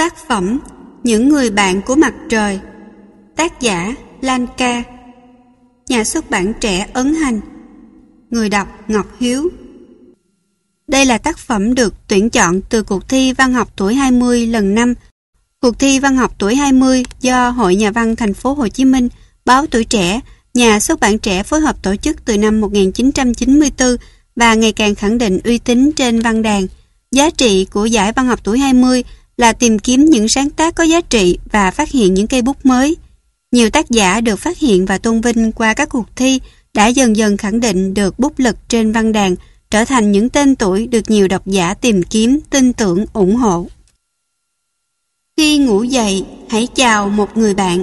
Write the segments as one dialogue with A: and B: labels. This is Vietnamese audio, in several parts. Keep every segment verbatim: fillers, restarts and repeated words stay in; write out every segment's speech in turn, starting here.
A: Tác phẩm Những người bạn của mặt trời. Tác giả Lan Ca. Nhà xuất bản Trẻ Ấn Hành. Người đọc Ngọc Hiếu. Đây là tác phẩm được tuyển chọn từ cuộc thi văn học tuổi hai mươi lần năm. Cuộc thi văn học tuổi hai mươi do Hội Nhà văn Thành phố Hồ Chí Minh, Báo Tuổi Trẻ, Nhà xuất bản Trẻ phối hợp tổ chức từ năm một nghìn chín trăm chín mươi tư và ngày càng khẳng định uy tín trên văn đàn. Giá trị của giải văn học tuổi hai mươi là tìm kiếm những sáng tác có giá trị và phát hiện những cây bút mới. Nhiều tác giả được phát hiện và tôn vinh qua các cuộc thi đã dần dần khẳng định được bút lực trên văn đàn, trở thành những tên tuổi được nhiều độc giả tìm kiếm, tin tưởng, ủng hộ. Khi ngủ dậy, hãy chào một người bạn.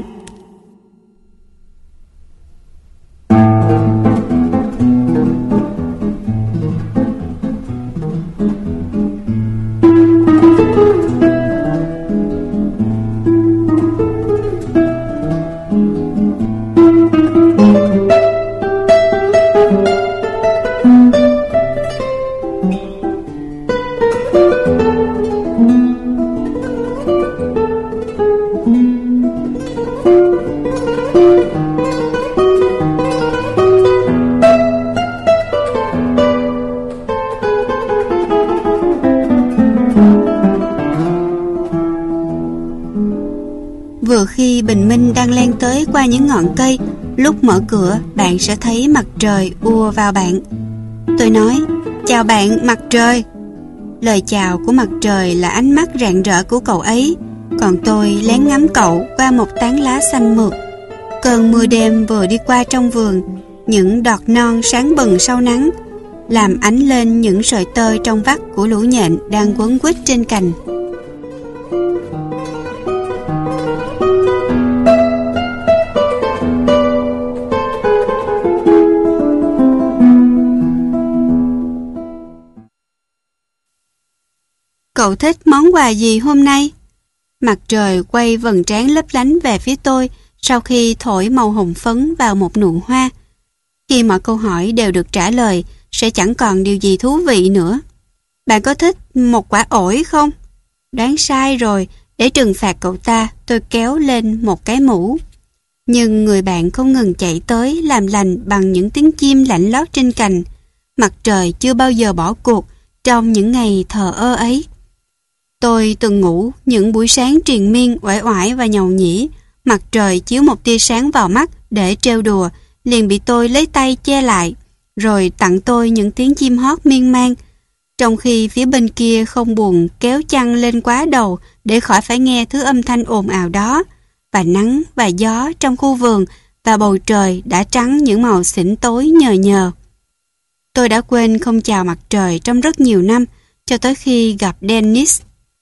A: Vừa khi bình minh đang len tới qua những ngọn cây, lúc mở cửa bạn sẽ thấy mặt trời ùa vào bạn. Tôi nói, chào bạn mặt trời. Lời chào của mặt trời là ánh mắt rạng rỡ của cậu ấy, còn tôi lén ngắm cậu qua một tán lá xanh mượt. Cơn mưa đêm vừa đi qua trong vườn, những đọt non sáng bừng sau nắng, làm ánh lên những sợi tơ trong vắt của lũ nhện đang quấn quýt trên cành. Cậu thích món quà gì hôm nay? Mặt trời quay vầng trán lấp lánh về phía tôi sau khi thổi màu hồng phấn vào một nụ hoa. Khi mọi câu hỏi đều được trả lời, sẽ chẳng còn điều gì thú vị nữa. Bạn có thích một quả ổi không? Đoán sai rồi, để trừng phạt cậu ta, tôi kéo lên một cái mũ. Nhưng người bạn không ngừng chạy tới làm lành bằng những tiếng chim lạnh lót trên cành. Mặt trời chưa bao giờ bỏ cuộc trong những ngày thờ ơ ấy. Tôi từng ngủ những buổi sáng triền miên, uể oải và nhầu nhĩ. Mặt trời chiếu một tia sáng vào mắt để trêu đùa, liền bị tôi lấy tay che lại, rồi tặng tôi những tiếng chim hót miên man. Trong khi phía bên kia không buồn kéo chăn lên quá đầu để khỏi phải nghe thứ âm thanh ồn ào đó, và nắng và gió trong khu vườn và bầu trời đã trắng những màu xỉn tối nhờ nhờ. Tôi đã quên không chào mặt trời trong rất nhiều năm, cho tới khi gặp Dennis.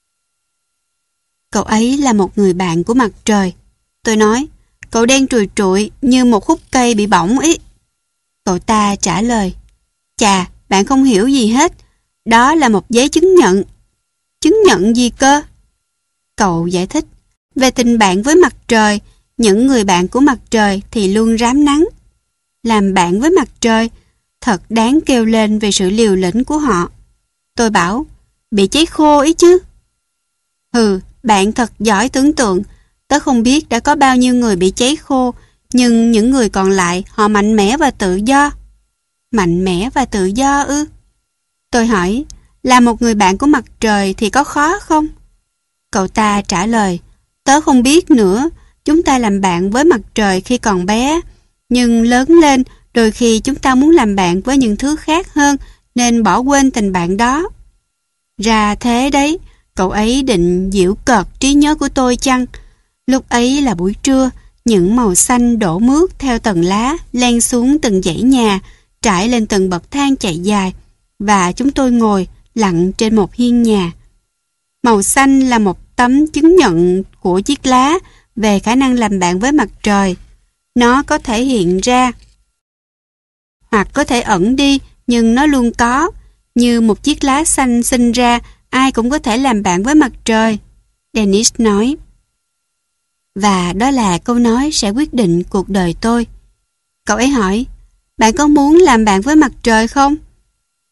A: Cậu ấy là một người bạn của mặt trời. Tôi nói, cậu đen trùi trụi như một khúc cây bị bỏng ý. Cậu ta trả lời, chà, bạn không hiểu gì hết. Đó là một giấy chứng nhận. Chứng nhận gì cơ? Cậu giải thích, về tình bạn với mặt trời, những người bạn của mặt trời thì luôn rám nắng. Làm bạn với mặt trời, thật đáng kêu lên về sự liều lĩnh của họ. Tôi bảo, bị cháy khô ý chứ. Hừ, bạn thật giỏi tưởng tượng. Tớ không biết đã có bao nhiêu người bị cháy khô, nhưng những người còn lại họ mạnh mẽ và tự do. Mạnh mẽ và tự do ư? Tôi hỏi, là một người bạn của mặt trời thì có khó không? Cậu ta trả lời, tớ không biết nữa. Chúng ta làm bạn với mặt trời khi còn bé, nhưng lớn lên đôi khi chúng ta muốn làm bạn với những thứ khác hơn, nên bỏ quên tình bạn đó. Ra thế đấy, cậu ấy định giễu cợt trí nhớ của tôi chăng? Lúc ấy là buổi trưa, những màu xanh đổ mướt theo tầng lá len xuống từng dãy nhà, trải lên từng bậc thang chạy dài, và chúng tôi ngồi lặng trên một hiên nhà. Màu xanh là một tấm chứng nhận của chiếc lá về khả năng làm bạn với mặt trời. Nó có thể hiện ra hoặc có thể ẩn đi, nhưng nó luôn có. Như một chiếc lá xanh sinh ra, ai cũng có thể làm bạn với mặt trời, Dennis nói. Và đó là câu nói sẽ quyết định cuộc đời tôi. Cậu ấy hỏi, bạn có muốn làm bạn với mặt trời không?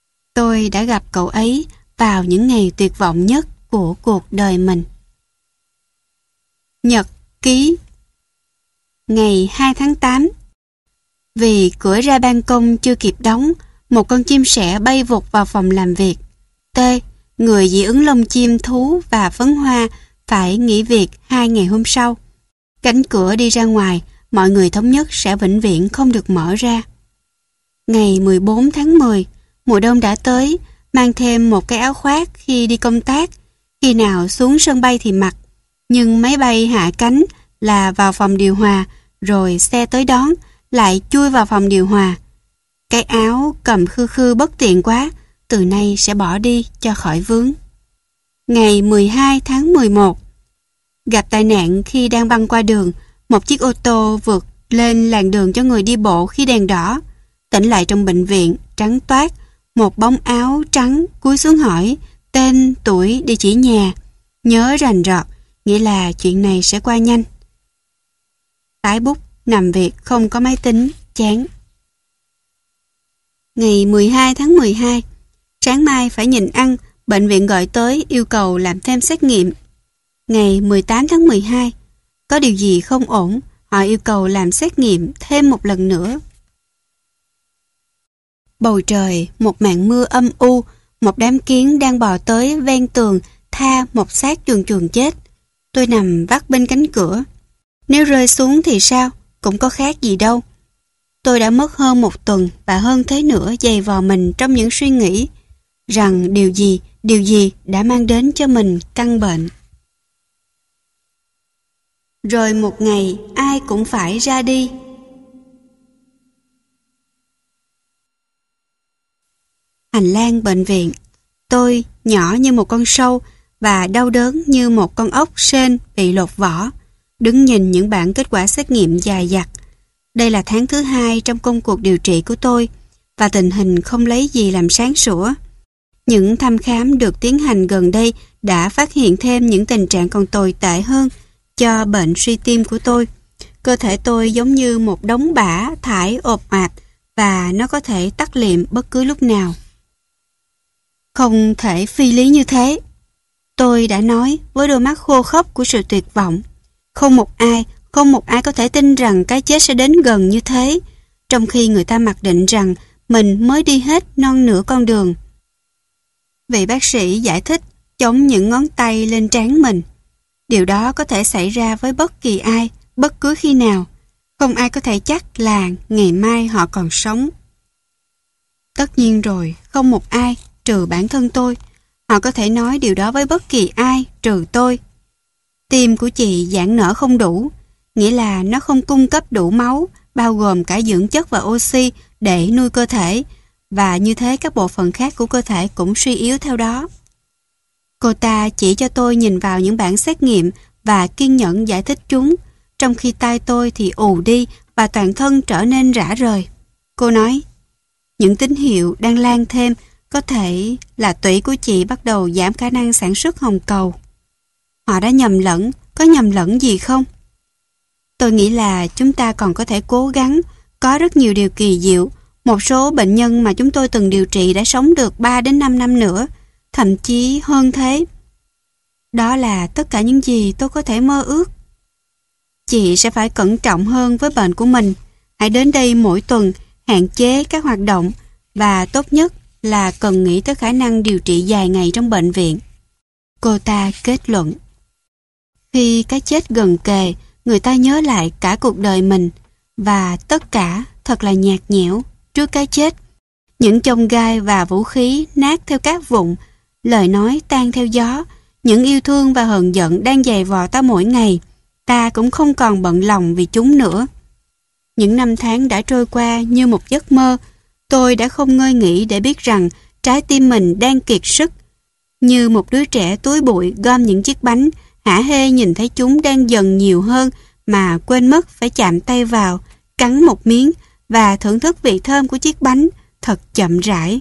A: Tôi đã gặp cậu ấy vào những ngày tuyệt vọng nhất của cuộc đời mình. Nhật ký. Ngày hai tháng tám. Vì cửa ra ban công chưa kịp đóng, một con chim sẻ bay vụt vào phòng làm việc. T, người dị ứng lông chim, thú và phấn hoa, phải nghỉ việc hai ngày hôm sau. Cánh cửa đi ra ngoài, mọi người thống nhất sẽ vĩnh viễn không được mở ra. Ngày mười bốn tháng mười, mùa đông đã tới, mang thêm một cái áo khoác khi đi công tác. Khi nào xuống sân bay thì mặc, nhưng máy bay hạ cánh là vào phòng điều hòa, rồi xe tới đón, lại chui vào phòng điều hòa. Cái áo cầm khư khư bất tiện quá, từ nay sẽ bỏ đi cho khỏi vướng. Ngày mười hai tháng mười một, gặp tai nạn khi đang băng qua đường, một chiếc ô tô vượt lên làn đường cho người đi bộ khi đèn đỏ. Tỉnh lại trong bệnh viện, trắng toát, một bóng áo trắng cúi xuống hỏi tên, tuổi, địa chỉ nhà. Nhớ rành rọt, nghĩa là chuyện này sẽ qua nhanh. Tái bút, nằm việc, không có máy tính, chán. Ngày mười hai tháng mười hai, sáng mai phải nhịn ăn, bệnh viện gọi tới yêu cầu làm thêm xét nghiệm. Ngày mười tám tháng mười hai, có điều gì không ổn, họ yêu cầu làm xét nghiệm thêm một lần nữa. Bầu trời, một màn mưa âm u, một đám kiến đang bò tới ven tường, tha một xác chuồn chuồn chết. Tôi nằm vắt bên cánh cửa. Nếu rơi xuống thì sao, cũng có khác gì đâu. Tôi đã mất hơn một tuần và hơn thế nữa giày vò mình trong những suy nghĩ rằng điều gì, điều gì đã mang đến cho mình căn bệnh. Rồi một ngày ai cũng phải ra đi. Hành lang bệnh viện, tôi nhỏ như một con sâu và đau đớn như một con ốc sên bị lột vỏ, đứng nhìn những bản kết quả xét nghiệm dài dặt. Đây là tháng thứ hai trong công cuộc điều trị của tôi và tình hình không lấy gì làm sáng sủa. Những thăm khám được tiến hành gần đây đã phát hiện thêm những tình trạng còn tồi tệ hơn cho bệnh suy tim của tôi. Cơ thể tôi giống như một đống bã thải ộp ạt và nó có thể tắt liệm bất cứ lúc nào. Không thể phi lý như thế. Tôi đã nói với đôi mắt khô khốc của sự tuyệt vọng. Không một ai, không một ai có thể tin rằng cái chết sẽ đến gần như thế, trong khi người ta mặc định rằng mình mới đi hết non nửa con đường. Vị bác sĩ giải thích, chống những ngón tay lên trán mình. Điều đó có thể xảy ra với bất kỳ ai, bất cứ khi nào. Không ai có thể chắc là ngày mai họ còn sống. Tất nhiên rồi, không một ai, trừ bản thân tôi. Họ có thể nói điều đó với bất kỳ ai, trừ tôi. Tim của chị giãn nở không đủ, nghĩa là nó không cung cấp đủ máu, bao gồm cả dưỡng chất và oxy để nuôi cơ thể, và như thế các bộ phận khác của cơ thể cũng suy yếu theo đó. Cô ta chỉ cho tôi nhìn vào những bản xét nghiệm và kiên nhẫn giải thích chúng, trong khi tai tôi thì ù đi và toàn thân trở nên rã rời. Cô nói, những tín hiệu đang lan thêm có thể là tủy của chị bắt đầu giảm khả năng sản xuất hồng cầu. Họ đã nhầm lẫn, có nhầm lẫn gì không? Tôi nghĩ là chúng ta còn có thể cố gắng, có rất nhiều điều kỳ diệu. Một số bệnh nhân mà chúng tôi từng điều trị đã sống được ba đến năm năm nữa, thậm chí hơn thế. Đó là tất cả những gì tôi có thể mơ ước. Chị sẽ phải cẩn trọng hơn với bệnh của mình. Hãy đến đây mỗi tuần, hạn chế các hoạt động và tốt nhất là cần nghĩ tới khả năng điều trị dài ngày trong bệnh viện. Cô ta kết luận. Khi cái chết gần kề, người ta nhớ lại cả cuộc đời mình và tất cả thật là nhạt nhẽo trước cái chết. Những chông gai và vũ khí nát theo cát vụn, lời nói tan theo gió, những yêu thương và hờn giận đang giày vò ta mỗi ngày, ta cũng không còn bận lòng vì chúng nữa. Những năm tháng đã trôi qua như một giấc mơ. Tôi đã không ngơi nghỉ để biết rằng trái tim mình đang kiệt sức. Như một đứa trẻ túi bụi gom những chiếc bánh, hả hê nhìn thấy chúng đang dần nhiều hơn mà quên mất phải chạm tay vào, cắn một miếng và thưởng thức vị thơm của chiếc bánh thật chậm rãi.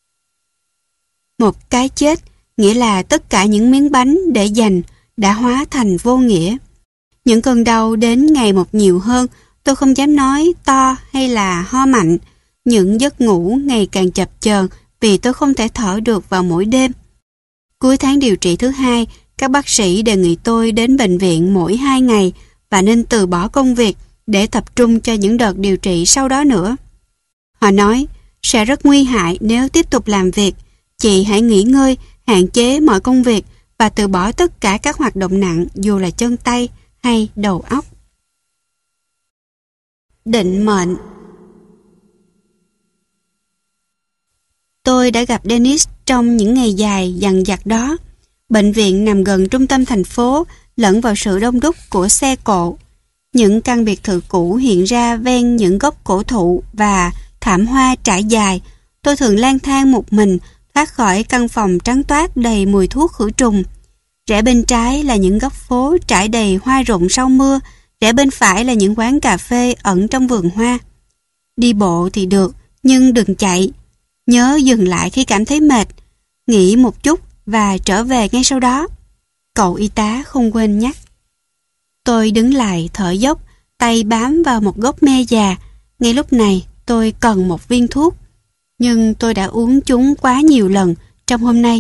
A: Một cái chết nghĩa là tất cả những miếng bánh để dành đã hóa thành vô nghĩa. Những cơn đau đến ngày một nhiều hơn, tôi không dám nói to hay là ho mạnh. Những giấc ngủ ngày càng chập chờn vì tôi không thể thở được vào mỗi đêm. Cuối tháng điều trị thứ hai, Các bác sĩ đề nghị tôi đến bệnh viện mỗi hai ngày và nên từ bỏ công việc để tập trung cho những đợt điều trị sau đó nữa. Họ nói, sẽ rất nguy hại nếu tiếp tục làm việc. Chị hãy nghỉ ngơi, hạn chế mọi công việc và từ bỏ tất cả các hoạt động nặng dù là chân tay hay đầu óc. Định mệnh. Tôi đã gặp Dennis trong những ngày dài dằng dặc đó. Bệnh viện nằm gần trung tâm thành phố, lẫn vào sự đông đúc của xe cộ. Những căn biệt thự cũ hiện ra ven những gốc cổ thụ và thảm hoa trải dài. Tôi thường lang thang một mình, thoát khỏi căn phòng trắng toát đầy mùi thuốc khử trùng. Rẽ bên trái là những góc phố trải đầy hoa rụng sau mưa, rẽ bên phải là những quán cà phê ẩn trong vườn hoa. Đi bộ thì được, nhưng đừng chạy. Nhớ dừng lại khi cảm thấy mệt, nghỉ một chút và trở về ngay sau đó. Cậu y tá không quên nhắc. Tôi đứng lại thở dốc, tay bám vào một gốc me già. Ngay lúc này tôi cần một viên thuốc, nhưng tôi đã uống chúng quá nhiều lần trong hôm nay.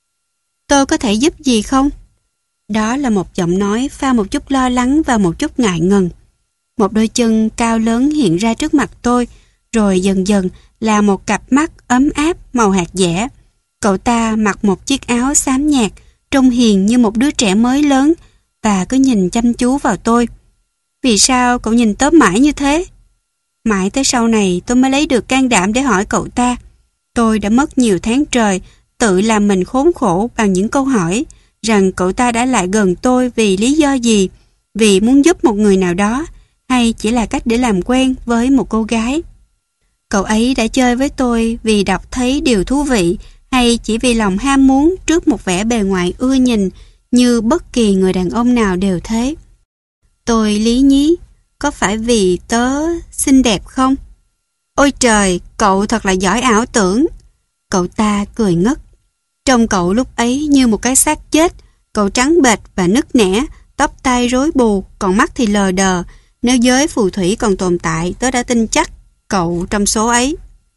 A: Tôi có thể giúp gì không? Đó là một giọng nói pha một chút lo lắng và một chút ngại ngần. Một đôi chân cao lớn hiện ra trước mặt tôi, rồi dần dần là một cặp mắt ấm áp màu hạt dẻ. Cậu ta mặc một chiếc áo xám nhạt, trông hiền như một đứa trẻ mới lớn và cứ nhìn chăm chú vào tôi. Vì sao cậu nhìn tớ mãi như thế? Mãi tới sau này tôi mới lấy được can đảm để hỏi cậu ta. Tôi đã mất nhiều tháng trời tự làm mình khốn khổ bằng những câu hỏi rằng cậu ta đã lại gần tôi vì lý do gì, vì muốn giúp một người nào đó, hay chỉ là cách để làm quen với một cô gái. Cậu ấy đã chơi với tôi vì đọc thấy điều thú vị, hay chỉ vì lòng ham muốn trước một vẻ bề ngoài ưa nhìn như bất kỳ người đàn ông nào đều thế. Tôi lý nhí, có phải vì tớ xinh đẹp không? Ôi trời, cậu thật là giỏi ảo tưởng. Cậu ta cười ngất. Trông cậu lúc ấy như một cái xác chết. Cậu trắng bệch và nứt nẻ, tóc tai rối bù, còn mắt thì lờ đờ. Nếu giới phù thủy còn tồn tại, tớ đã tin chắc cậu trong số ấy.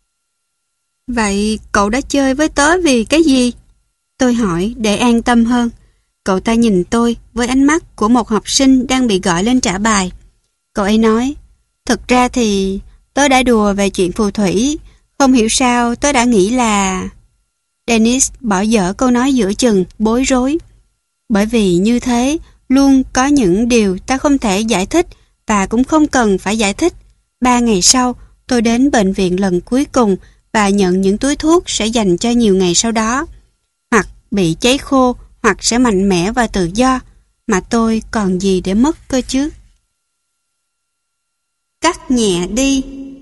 A: Vậy cậu đã chơi với tớ vì cái gì? Tôi hỏi để an tâm hơn. Cậu ta nhìn tôi với ánh mắt của một học sinh đang bị gọi lên trả bài. Cậu ấy nói, thực ra thì tớ đã đùa về chuyện phù thủy. Không hiểu sao tớ đã nghĩ là... Dennis bỏ dở câu nói giữa chừng, bối rối. Bởi vì như thế, luôn có những điều ta không thể giải thích và cũng không cần phải giải thích. Ba ngày sau, tôi đến bệnh viện lần cuối cùng và nhận những túi thuốc sẽ dành cho nhiều ngày sau đó. Hoặc bị cháy khô, hoặc sẽ mạnh mẽ và tự do, mà tôi còn gì để mất cơ chứ. Cắt nhẹ đi.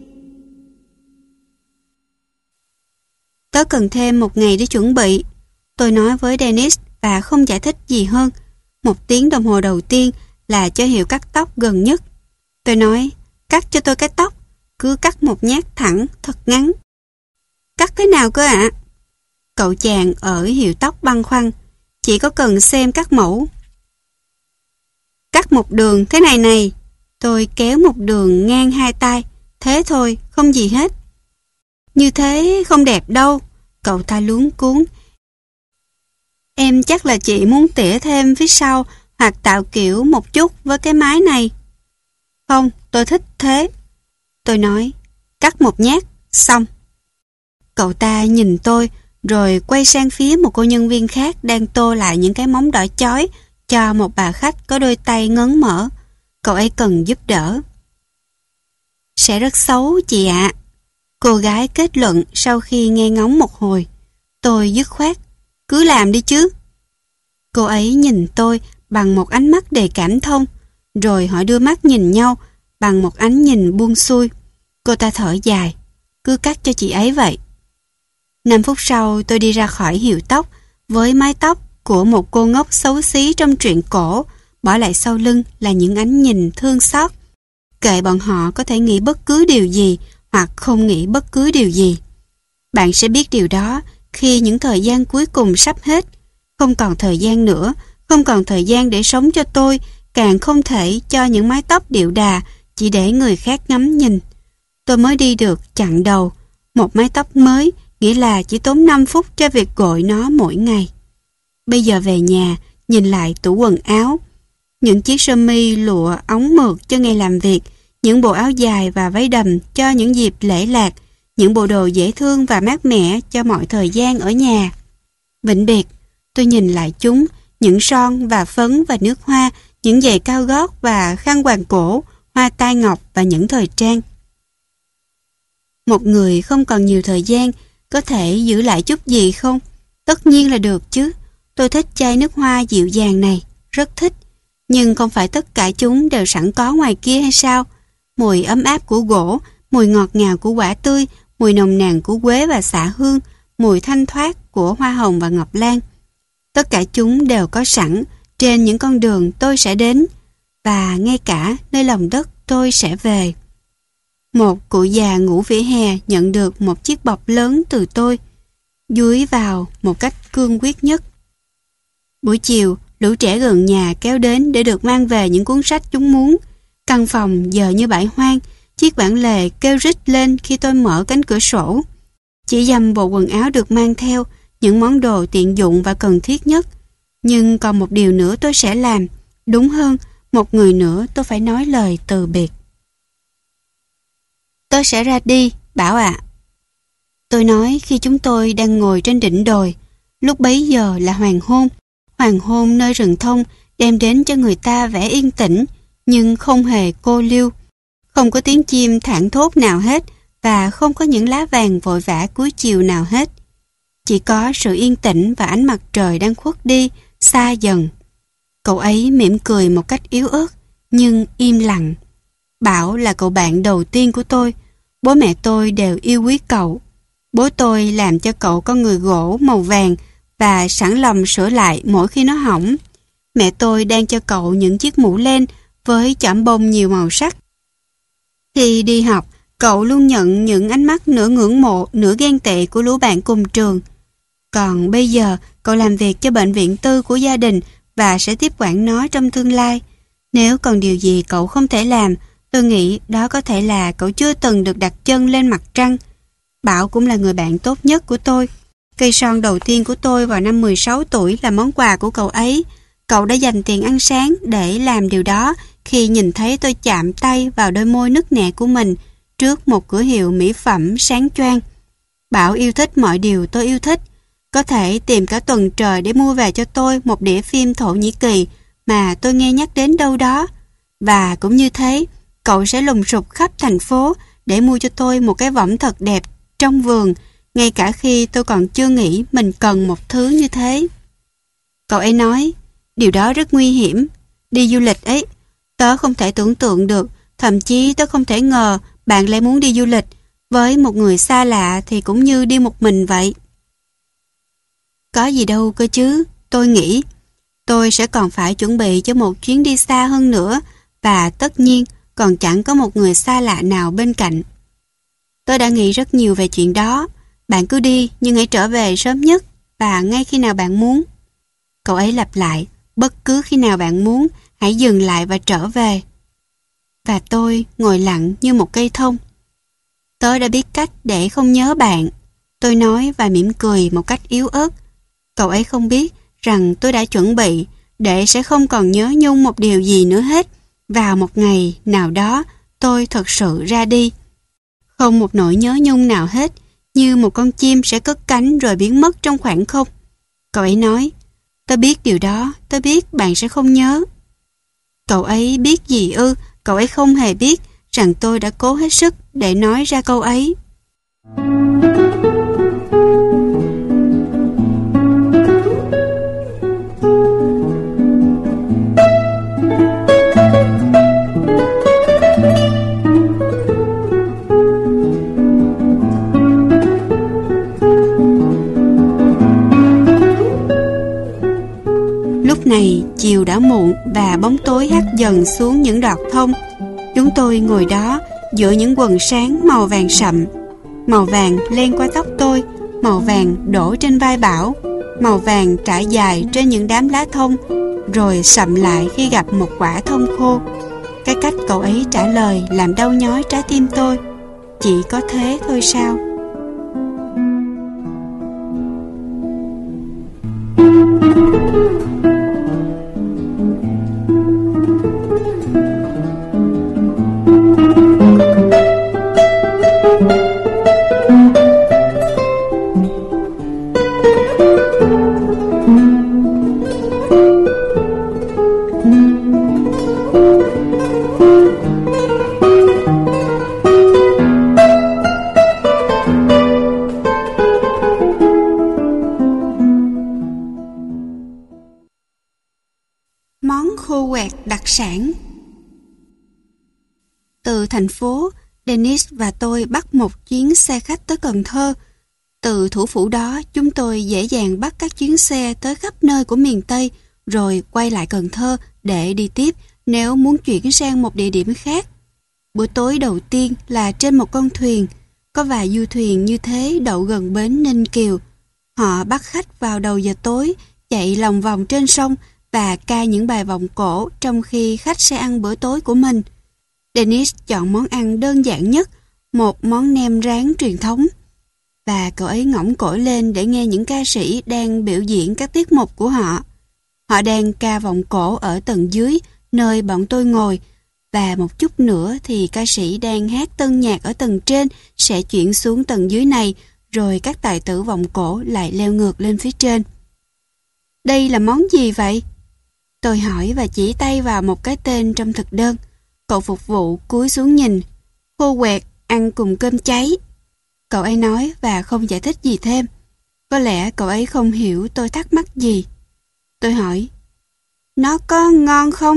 A: Tớ cần thêm một ngày để chuẩn bị. Tôi nói với Dennis và không giải thích gì hơn. Một tiếng đồng hồ đầu tiên là cho hiệu cắt tóc gần nhất. Tôi nói, cắt cho tôi cái tóc, cứ cắt một nhát thẳng, thật ngắn. Cắt thế nào cơ ạ? Cậu chàng ở hiệu tóc băn khoăn, chỉ có cần xem các mẫu. Cắt một đường thế này này. Tôi kéo một đường ngang hai tay. Thế thôi, không gì hết. Như thế không đẹp đâu. Cậu ta luống cuống. Em chắc là chị muốn tỉa thêm phía sau hoặc tạo kiểu một chút với cái mái này. Không, tôi thích thế. Tôi nói, cắt một nhát, xong. Cậu ta nhìn tôi rồi quay sang phía một cô nhân viên khác đang tô lại những cái móng đỏ chói cho một bà khách có đôi tay ngấn mở. Cậu ấy cần giúp đỡ. Sẽ rất xấu chị ạ. Cô gái kết luận sau khi nghe ngóng một hồi. Tôi dứt khoát. Cứ làm đi chứ. Cô ấy nhìn tôi bằng một ánh mắt đầy cảm thông, rồi họ đưa mắt nhìn nhau bằng một ánh nhìn buông xuôi. Cô ta thở dài. Cứ cắt cho chị ấy vậy. Năm phút sau tôi đi ra khỏi hiệu tóc với mái tóc của một cô ngốc xấu xí trong truyện cổ, bỏ lại sau lưng là những ánh nhìn thương xót. Kệ bọn họ có thể nghĩ bất cứ điều gì hoặc không nghĩ bất cứ điều gì. Bạn sẽ biết điều đó khi những thời gian cuối cùng sắp hết. Không còn thời gian nữa, không còn thời gian để sống cho tôi, càng không thể cho những mái tóc điệu đà chỉ để người khác ngắm nhìn. Tôi mới đi được chặng đầu. Một mái tóc mới nghĩa là chỉ tốn năm phút cho việc gội nó mỗi ngày. Bây giờ về nhà, nhìn lại tủ quần áo. Những chiếc sơ mi lụa ống mượt cho ngày làm việc, những bộ áo dài và váy đầm cho những dịp lễ lạc, những bộ đồ dễ thương và mát mẻ cho mọi thời gian ở nhà. Vĩnh biệt, tôi nhìn lại chúng, những son và phấn và nước hoa, những giày cao gót và khăn quàng cổ, hoa tai ngọc và những thời trang. Một người không còn nhiều thời gian, có thể giữ lại chút gì không? Tất nhiên là được chứ. Tôi thích chai nước hoa dịu dàng này, rất thích. Nhưng không phải tất cả chúng đều sẵn có ngoài kia hay sao? Mùi ấm áp của gỗ, mùi ngọt ngào của quả tươi, mùi nồng nàn của quế và xạ hương, mùi thanh thoát của hoa hồng và ngọc lan. Tất cả chúng đều có sẵn trên những con đường tôi sẽ đến, và ngay cả nơi lòng đất tôi sẽ về. Một cụ già ngủ vỉa hè nhận được một chiếc bọc lớn từ tôi, dúi vào một cách cương quyết nhất. Buổi chiều, lũ trẻ gần nhà kéo đến để được mang về những cuốn sách chúng muốn. Căn phòng giờ như bãi hoang, chiếc bản lề kêu rít lên khi tôi mở cánh cửa sổ. Chỉ dăm bộ quần áo được mang theo, những món đồ tiện dụng và cần thiết nhất. Nhưng còn một điều nữa tôi sẽ làm, đúng hơn, một người nữa tôi phải nói lời từ biệt. Tôi sẽ ra đi, Bảo ạ. Tôi nói khi chúng tôi đang ngồi trên đỉnh đồi. Lúc bấy giờ là hoàng hôn. Hoàng hôn nơi rừng thông đem đến cho người ta vẻ yên tĩnh, nhưng không hề cô liêu. Không có tiếng chim thảng thốt nào hết, và không có những lá vàng vội vã cuối chiều nào hết. Chỉ có sự yên tĩnh và ánh mặt trời đang khuất đi, xa dần. Cậu ấy mỉm cười một cách yếu ớt, nhưng im lặng. Bảo là cậu bạn đầu tiên của tôi. Bố mẹ tôi đều yêu quý cậu. Bố tôi làm cho cậu con người gỗ màu vàng và sẵn lòng sửa lại mỗi khi nó hỏng. Mẹ tôi đang cho cậu những chiếc mũ len với chỏm bông nhiều màu sắc. Khi đi học, cậu luôn nhận những ánh mắt nửa ngưỡng mộ, nửa ghen tị của lũ bạn cùng trường. Còn bây giờ, cậu làm việc cho bệnh viện tư của gia đình và sẽ tiếp quản nó trong tương lai. Nếu còn điều gì cậu không thể làm, tôi nghĩ đó có thể là cậu chưa từng được đặt chân lên mặt trăng. Bảo cũng là người bạn tốt nhất của tôi. Cây son đầu tiên của tôi vào năm mười sáu tuổi là món quà của cậu ấy. Cậu đã dành tiền ăn sáng để làm điều đó khi nhìn thấy tôi chạm tay vào đôi môi nứt nẻ của mình trước một cửa hiệu mỹ phẩm sáng choang. Bảo yêu thích mọi điều tôi yêu thích. Có thể tìm cả tuần trời để mua về cho tôi một đĩa phim Thổ Nhĩ Kỳ mà tôi nghe nhắc đến đâu đó. Và cũng như thế, cậu sẽ lùng sục khắp thành phố để mua cho tôi một cái võng thật đẹp trong vườn, ngay cả khi tôi còn chưa nghĩ mình cần một thứ như thế. Cậu ấy nói, điều đó rất nguy hiểm. Đi du lịch ấy, tớ không thể tưởng tượng được, thậm chí tớ không thể ngờ bạn lại muốn đi du lịch. Với một người xa lạ thì cũng như đi một mình vậy. Có gì đâu cơ chứ, tôi nghĩ. Tôi sẽ còn phải chuẩn bị cho một chuyến đi xa hơn nữa, và tất nhiên còn chẳng có một người xa lạ nào bên cạnh. Tôi đã nghĩ rất nhiều về chuyện đó. Bạn cứ đi, nhưng hãy trở về sớm nhất và ngay khi nào bạn muốn. Cậu ấy lặp lại, bất cứ khi nào bạn muốn, hãy dừng lại và trở về. Và tôi ngồi lặng như một cây thông. Tớ đã biết cách để không nhớ bạn, tôi nói và mỉm cười một cách yếu ớt. Cậu ấy không biết rằng tôi đã chuẩn bị để sẽ không còn nhớ nhung một điều gì nữa hết vào một ngày nào đó tôi thật sự ra đi. Không một nỗi nhớ nhung nào hết, như một con chim sẽ cất cánh rồi biến mất trong khoảng không. Cậu ấy nói, tớ biết điều đó, tớ biết bạn sẽ không nhớ. Cậu ấy biết gì ư? Cậu ấy không hề biết rằng tôi đã cố hết sức để nói ra câu ấy. Lúc này chiều đã muộn và bóng tối hắt dần xuống những đọt thông. Chúng tôi ngồi đó giữa những quần sáng màu vàng sậm. Màu vàng len qua tóc tôi, màu vàng đổ trên vai Bảo, màu vàng trải dài trên những đám lá thông, rồi sậm lại khi gặp một quả thông khô. Cái cách cậu ấy trả lời làm đau nhói trái tim tôi. Chỉ có thế thôi sao? khô quẹt đặc sản. Từ thành phố, Dennis và tôi bắt một chuyến xe khách tới Cần Thơ. Từ thủ phủ đó, chúng tôi dễ dàng bắt các chuyến xe tới khắp nơi của miền Tây, rồi quay lại Cần Thơ để đi tiếp nếu muốn chuyển sang một địa điểm khác. Bữa tối đầu tiên là trên một con thuyền. Có vài du thuyền như thế đậu gần bến Ninh Kiều. Họ bắt khách vào đầu giờ tối, chạy lòng vòng trên sông và ca những bài vọng cổ trong khi khách sẽ ăn bữa tối của mình. Dennis chọn món ăn đơn giản nhất, một món nem rán truyền thống. Và cậu ấy ngẩng cổ lên để nghe những ca sĩ đang biểu diễn các tiết mục của họ. Họ đang ca vọng cổ ở tầng dưới, nơi bọn tôi ngồi, và một chút nữa thì ca sĩ đang hát tân nhạc ở tầng trên sẽ chuyển xuống tầng dưới này, rồi các tài tử vọng cổ lại leo ngược lên phía trên. Đây là món gì vậy? Tôi hỏi và chỉ tay vào một cái tên trong thực đơn. Cậu phục vụ cúi xuống nhìn. Khô quẹt, ăn cùng cơm cháy. Cậu ấy nói và không giải thích gì thêm. Có lẽ cậu ấy không hiểu tôi thắc mắc gì. Tôi hỏi, nó có ngon không?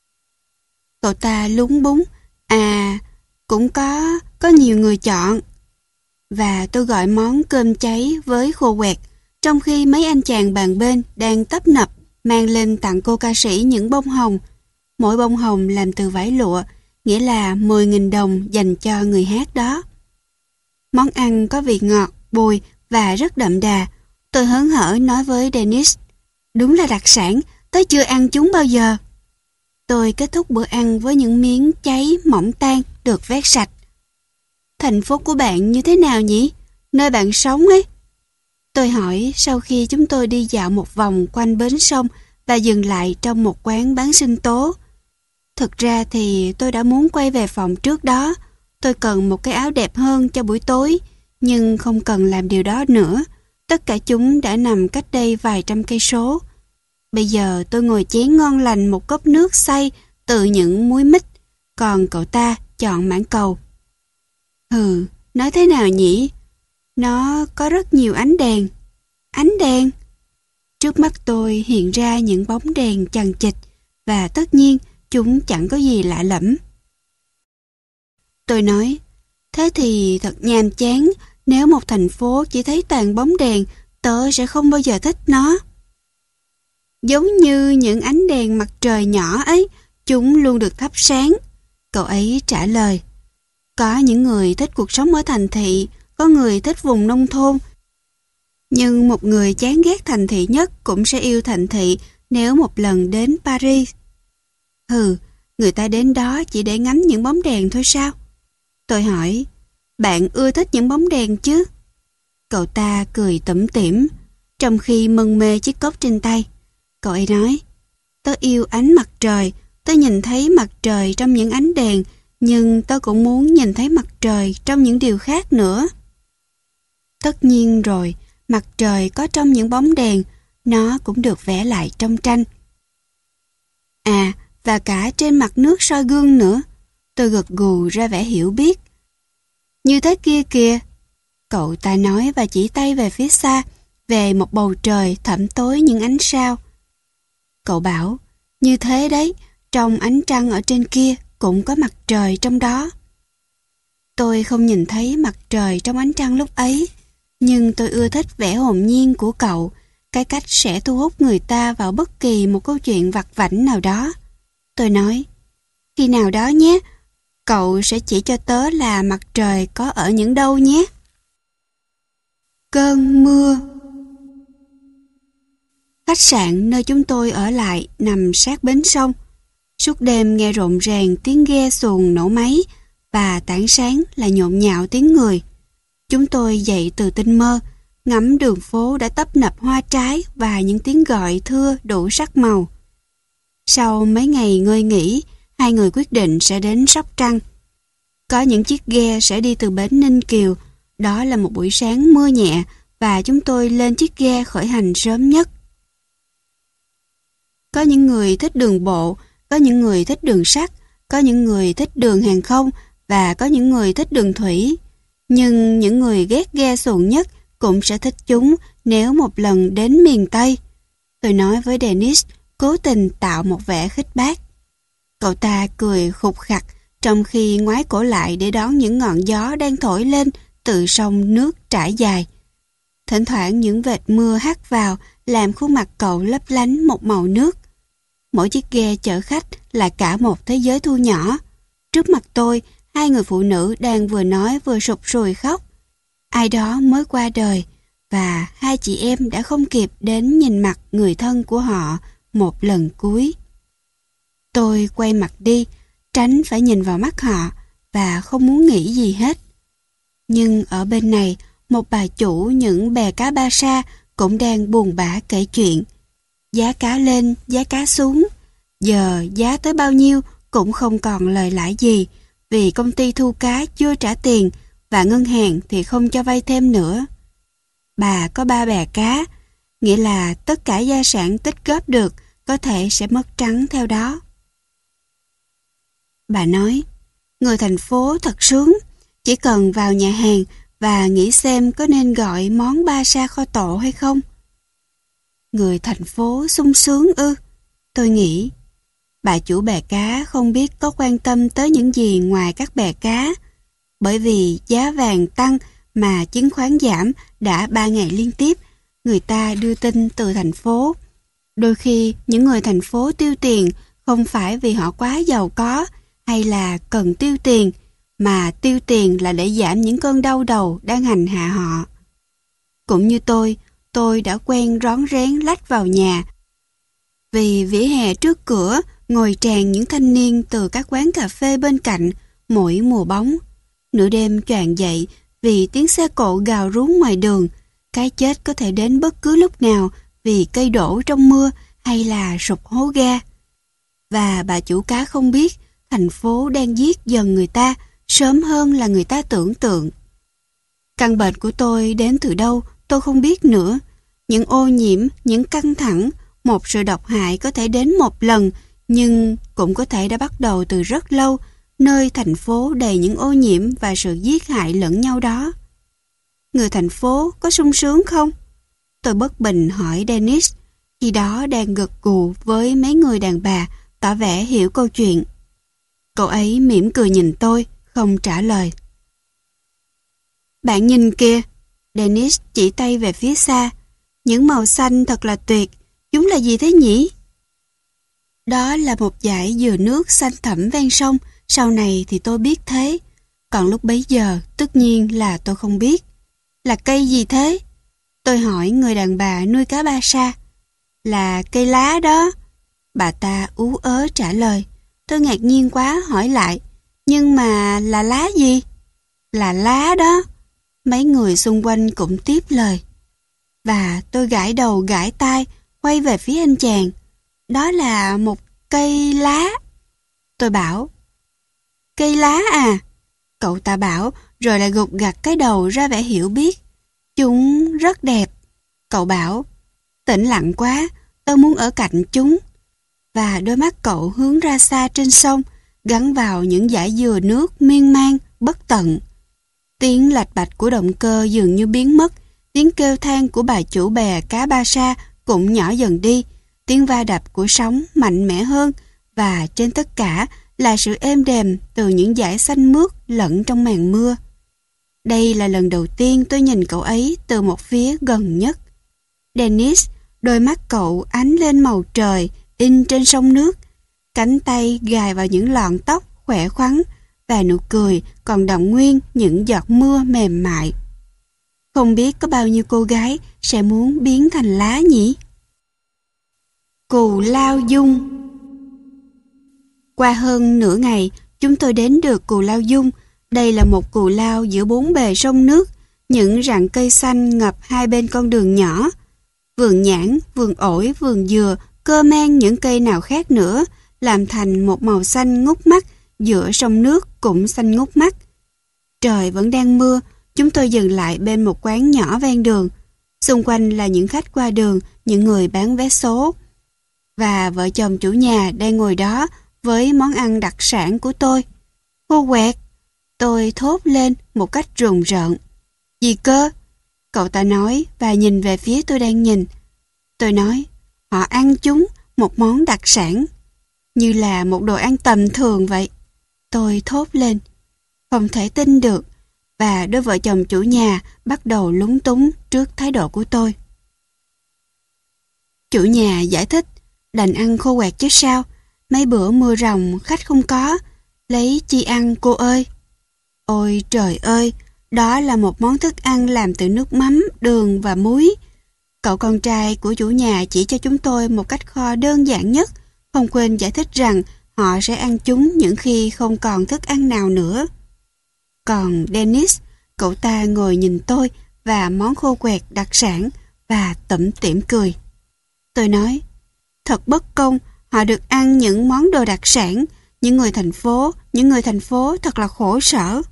A: Cậu ta lúng búng, à, cũng có, có nhiều người chọn. Và tôi gọi món cơm cháy với khô quẹt, trong khi mấy anh chàng bàn bên đang tấp nập mang lên tặng cô ca sĩ những bông hồng. Mỗi bông hồng làm từ vải lụa, nghĩa là mười nghìn đồng dành cho người hát đó. Món ăn có vị ngọt, bùi và rất đậm đà. Tôi hớn hở nói với Dennis, đúng là đặc sản, tớ chưa ăn chúng bao giờ. Tôi kết thúc bữa ăn với những miếng cháy mỏng tan được vét sạch. Thành phố của bạn như thế nào nhỉ? Nơi bạn sống ấy? Tôi hỏi sau khi chúng tôi đi dạo một vòng quanh bến sông và dừng lại trong một quán bán sinh tố. Thực ra thì tôi đã muốn quay về phòng trước đó. Tôi cần một cái áo đẹp hơn cho buổi tối, nhưng không cần làm điều đó nữa. Tất cả chúng đã nằm cách đây vài trăm cây số. Bây giờ tôi ngồi chén ngon lành một cốc nước xay từ những muối mít, còn cậu ta chọn mãng cầu. Hừ, nói thế nào nhỉ? Nó có rất nhiều ánh đèn. Ánh đèn? Trước mắt tôi hiện ra những bóng đèn chằng chịt, và tất nhiên chúng chẳng có gì lạ lẫm. Tôi nói, thế thì thật nhàm chán, nếu một thành phố chỉ thấy toàn bóng đèn, tớ sẽ không bao giờ thích nó. Giống như những ánh đèn mặt trời nhỏ ấy, chúng luôn được thắp sáng. Cậu ấy trả lời, có những người thích cuộc sống ở thành thị, có người thích vùng nông thôn. Nhưng một người chán ghét thành thị nhất cũng sẽ yêu thành thị nếu một lần đến Paris. Hừ, người ta đến đó chỉ để ngắm những bóng đèn thôi sao? Tôi hỏi, bạn ưa thích những bóng đèn chứ? Cậu ta cười tủm tỉm, trong khi mân mê chiếc cốc trên tay. Cậu ấy nói, tớ yêu ánh mặt trời, tớ nhìn thấy mặt trời trong những ánh đèn, nhưng tớ cũng muốn nhìn thấy mặt trời trong những điều khác nữa. Tất nhiên rồi, mặt trời có trong những bóng đèn, nó cũng được vẽ lại trong tranh. À, và cả trên mặt nước soi gương nữa. Tôi gật gù ra vẻ hiểu biết. Như thế kia kìa, cậu ta nói và chỉ tay về phía xa, về một bầu trời thẫm tối những ánh sao. Cậu bảo, như thế đấy, trong ánh trăng ở trên kia cũng có mặt trời trong đó. Tôi không nhìn thấy mặt trời trong ánh trăng lúc ấy, nhưng tôi ưa thích vẻ hồn nhiên của cậu, cái cách sẽ thu hút người ta vào bất kỳ một câu chuyện vặt vãnh nào đó. Tôi nói, khi nào đó nhé, cậu sẽ chỉ cho tớ là mặt trời có ở những đâu nhé. Cơn mưa. Khách sạn nơi chúng tôi ở lại nằm sát bến sông. Suốt đêm nghe rộn ràng tiếng ghe xuồng nổ máy và tảng sáng là nhộn nhạo tiếng người. Chúng tôi dậy từ tinh mơ, ngắm đường phố đã tấp nập hoa trái và những tiếng gọi thưa đủ sắc màu. Sau mấy ngày ngơi nghỉ, hai người quyết định sẽ đến Sóc Trăng. Có những chiếc ghe sẽ đi từ bến Ninh Kiều. Đó là một buổi sáng mưa nhẹ và chúng tôi lên chiếc ghe khởi hành sớm nhất. Có những người thích đường bộ, có những người thích đường sắt, có những người thích đường hàng không và có những người thích đường thủy. Nhưng những người ghét ghe xuồng nhất cũng sẽ thích chúng nếu một lần đến miền Tây. Tôi nói với Dennis, cố tình tạo một vẻ khích bác. Cậu ta cười khục khặc trong khi ngoái cổ lại để đón những ngọn gió đang thổi lên từ sông nước trải dài. Thỉnh thoảng những vệt mưa hắt vào làm khuôn mặt cậu lấp lánh một màu nước. Mỗi chiếc ghe chở khách là cả một thế giới thu nhỏ. Trước mặt tôi, hai người phụ nữ đang vừa nói vừa sụt sùi khóc. Ai đó mới qua đời và hai chị em đã không kịp đến nhìn mặt người thân của họ một lần cuối. Tôi quay mặt đi, tránh phải nhìn vào mắt họ và không muốn nghĩ gì hết. Nhưng ở bên này, một bà chủ những bè cá Ba Sa cũng đang buồn bã kể chuyện. Giá cá lên, giá cá xuống. Giờ giá tới bao nhiêu cũng không còn lời lãi gì vì công ty thu cá chưa trả tiền và ngân hàng thì không cho vay thêm nữa. Bà có ba bè cá, nghĩa là tất cả gia sản tích góp được có thể sẽ mất trắng theo đó. Bà nói, người thành phố thật sướng, chỉ cần vào nhà hàng và nghĩ xem có nên gọi món ba sa kho tộ hay không. Người thành phố sung sướng ư? Tôi nghĩ. Bà chủ bè cá không biết có quan tâm tới những gì ngoài các bè cá, bởi vì giá vàng tăng mà chứng khoán giảm đã ba ngày liên tiếp, người ta đưa tin từ thành phố. Đôi khi những người thành phố tiêu tiền không phải vì họ quá giàu có hay là cần tiêu tiền, mà tiêu tiền là để giảm những cơn đau đầu đang hành hạ họ. Cũng như tôi, tôi đã quen rón rén lách vào nhà vì vỉa hè trước cửa ngồi tràn những thanh niên từ các quán cà phê bên cạnh mỗi mùa bóng. Nửa đêm choàng dậy vì tiếng xe cộ gào rú ngoài đường, cái chết có thể đến bất cứ lúc nào vì cây đổ trong mưa hay là sụp hố ga. Và bà chủ cá không biết thành phố đang giết dần người ta sớm hơn là người ta tưởng tượng. Căn bệnh của tôi đến từ đâu tôi không biết nữa. Những ô nhiễm, những căng thẳng, một sự độc hại có thể đến một lần, nhưng cũng có thể đã bắt đầu từ rất lâu, nơi thành phố đầy những ô nhiễm và sự giết hại lẫn nhau đó. Người thành phố có sung sướng không? Tôi bất bình hỏi Dennis, khi đó đang gật gù với mấy người đàn bà, tỏ vẻ hiểu câu chuyện. Cậu ấy mỉm cười nhìn tôi, không trả lời. Bạn nhìn kìa, Dennis chỉ tay về phía xa. Những màu xanh thật là tuyệt, chúng là gì thế nhỉ? Đó là một dải dừa nước xanh thẳm ven sông, sau này thì tôi biết thế. Còn lúc bấy giờ, tất nhiên là tôi không biết. Là cây gì thế? Tôi hỏi người đàn bà nuôi cá Ba Sa. Là cây lá đó. Bà ta ú ớ trả lời. Tôi ngạc nhiên quá hỏi lại. Nhưng mà là lá gì? Là lá đó. Mấy người xung quanh cũng tiếp lời. Và tôi gãi đầu gãi tai, quay về phía anh chàng. Đó là một cây lá. Tôi bảo. Cây lá à? Cậu ta bảo, rồi lại gục gặt cái đầu ra vẻ hiểu biết. Chúng rất đẹp. Cậu bảo, tĩnh lặng quá, tôi muốn ở cạnh chúng. Và đôi mắt cậu hướng ra xa trên sông, gắn vào những dải dừa nước miên man, bất tận. Tiếng lạch bạch của động cơ dường như biến mất, tiếng kêu than của bà chủ bè cá Ba Sa cũng nhỏ dần đi, tiếng va đập của sóng mạnh mẽ hơn, và trên tất cả là sự êm đềm từ những dải xanh mướt lẫn trong màn mưa. Đây là lần đầu tiên tôi nhìn cậu ấy từ một phía gần nhất. Dennis, đôi mắt cậu ánh lên màu trời in trên sông nước, cánh tay gài vào những lọn tóc khỏe khoắn và nụ cười còn đọng nguyên những giọt mưa mềm mại. Không biết có bao nhiêu cô gái sẽ muốn biến thành lá nhỉ? Cù Lao Dung. Qua hơn nửa ngày, chúng tôi đến được Cù Lao Dung. Đây là một cù lao giữa bốn bề sông nước, những rặng cây xanh ngập hai bên con đường nhỏ. Vườn nhãn, vườn ổi, vườn dừa, cơ man những cây nào khác nữa, làm thành một màu xanh ngút mắt, giữa sông nước cũng xanh ngút mắt. Trời vẫn đang mưa, chúng tôi dừng lại bên một quán nhỏ ven đường. Xung quanh là những khách qua đường, những người bán vé số. Và vợ chồng chủ nhà đang ngồi đó với món ăn đặc sản của tôi. Khô quẹt! Tôi thốt lên một cách rùng rợn. Gì cơ? Cậu ta nói và nhìn về phía tôi đang nhìn. Tôi nói, họ ăn chúng, một món đặc sản, như là một đồ ăn tầm thường vậy. Tôi thốt lên, không thể tin được, và đôi vợ chồng chủ nhà bắt đầu lúng túng trước thái độ của tôi. Chủ nhà giải thích, đành ăn khô quẹt chứ sao, mấy bữa mưa ròng khách không có, lấy chi ăn cô ơi. Ôi trời ơi, đó là một món thức ăn làm từ nước mắm, đường và muối. Cậu con trai của chủ nhà chỉ cho chúng tôi một cách kho đơn giản nhất, không quên giải thích rằng họ sẽ ăn chúng những khi không còn thức ăn nào nữa. Còn Dennis, cậu ta ngồi nhìn tôi và món khô quẹt đặc sản và tủm tỉm cười. Tôi nói, thật bất công, họ được ăn những món đồ đặc sản, những người thành phố, những người thành phố thật là khổ sở.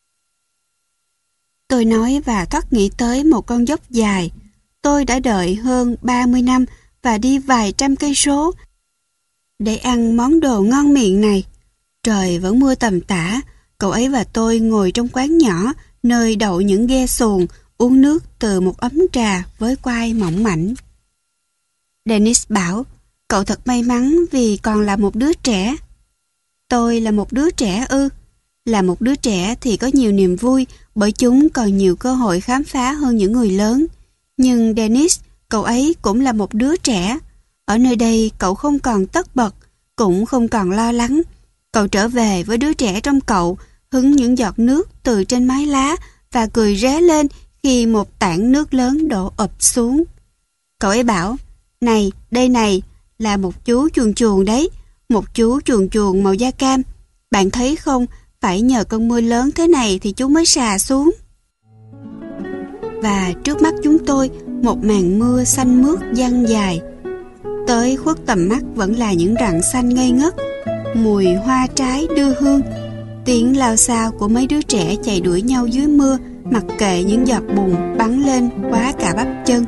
A: Tôi nói và thoắt nghĩ tới một con dốc dài. Tôi đã đợi hơn ba mươi năm và đi vài trăm cây số để ăn món đồ ngon miệng này. Trời vẫn mưa tầm tã, cậu ấy và tôi ngồi trong quán nhỏ nơi đậu những ghe xuồng, uống nước từ một ấm trà với quai mỏng mảnh. Dennis bảo, cậu thật may mắn vì còn là một đứa trẻ. Tôi là một đứa trẻ ư? Là một đứa trẻ thì có nhiều niềm vui bởi chúng còn nhiều cơ hội khám phá hơn những người lớn. Nhưng Dennis, cậu ấy cũng là một đứa trẻ. Ở nơi đây cậu không còn tất bật, cũng không còn lo lắng. Cậu trở về với đứa trẻ trong cậu, hứng những giọt nước từ trên mái lá và cười ré lên khi một tảng nước lớn đổ ập xuống. Cậu ấy bảo, này, đây này, là một chú chuồn chuồn đấy, một chú chuồn chuồn màu da cam. Bạn thấy không, phải nhờ cơn mưa lớn thế này thì chú mới xà xuống. Và trước mắt chúng tôi, một màn mưa xanh mướt dang dài. Tới khuất tầm mắt vẫn là những rặng xanh ngây ngất, mùi hoa trái đưa hương, tiếng lao xao của mấy đứa trẻ chạy đuổi nhau dưới mưa, mặc kệ những giọt bùn bắn lên quá cả bắp chân.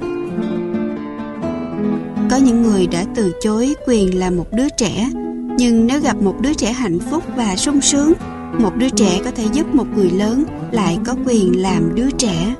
A: Có những người đã từ chối quyền là một đứa trẻ, nhưng nếu gặp một đứa trẻ hạnh phúc và sung sướng, một đứa trẻ có thể giúp một người lớn lại có quyền làm đứa trẻ.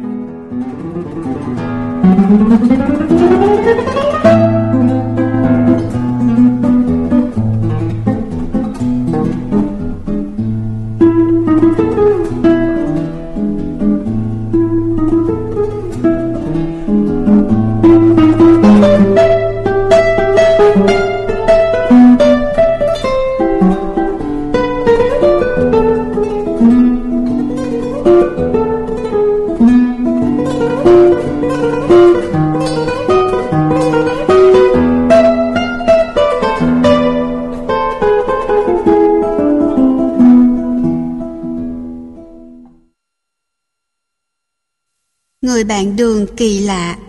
A: Người bạn đường kỳ lạ.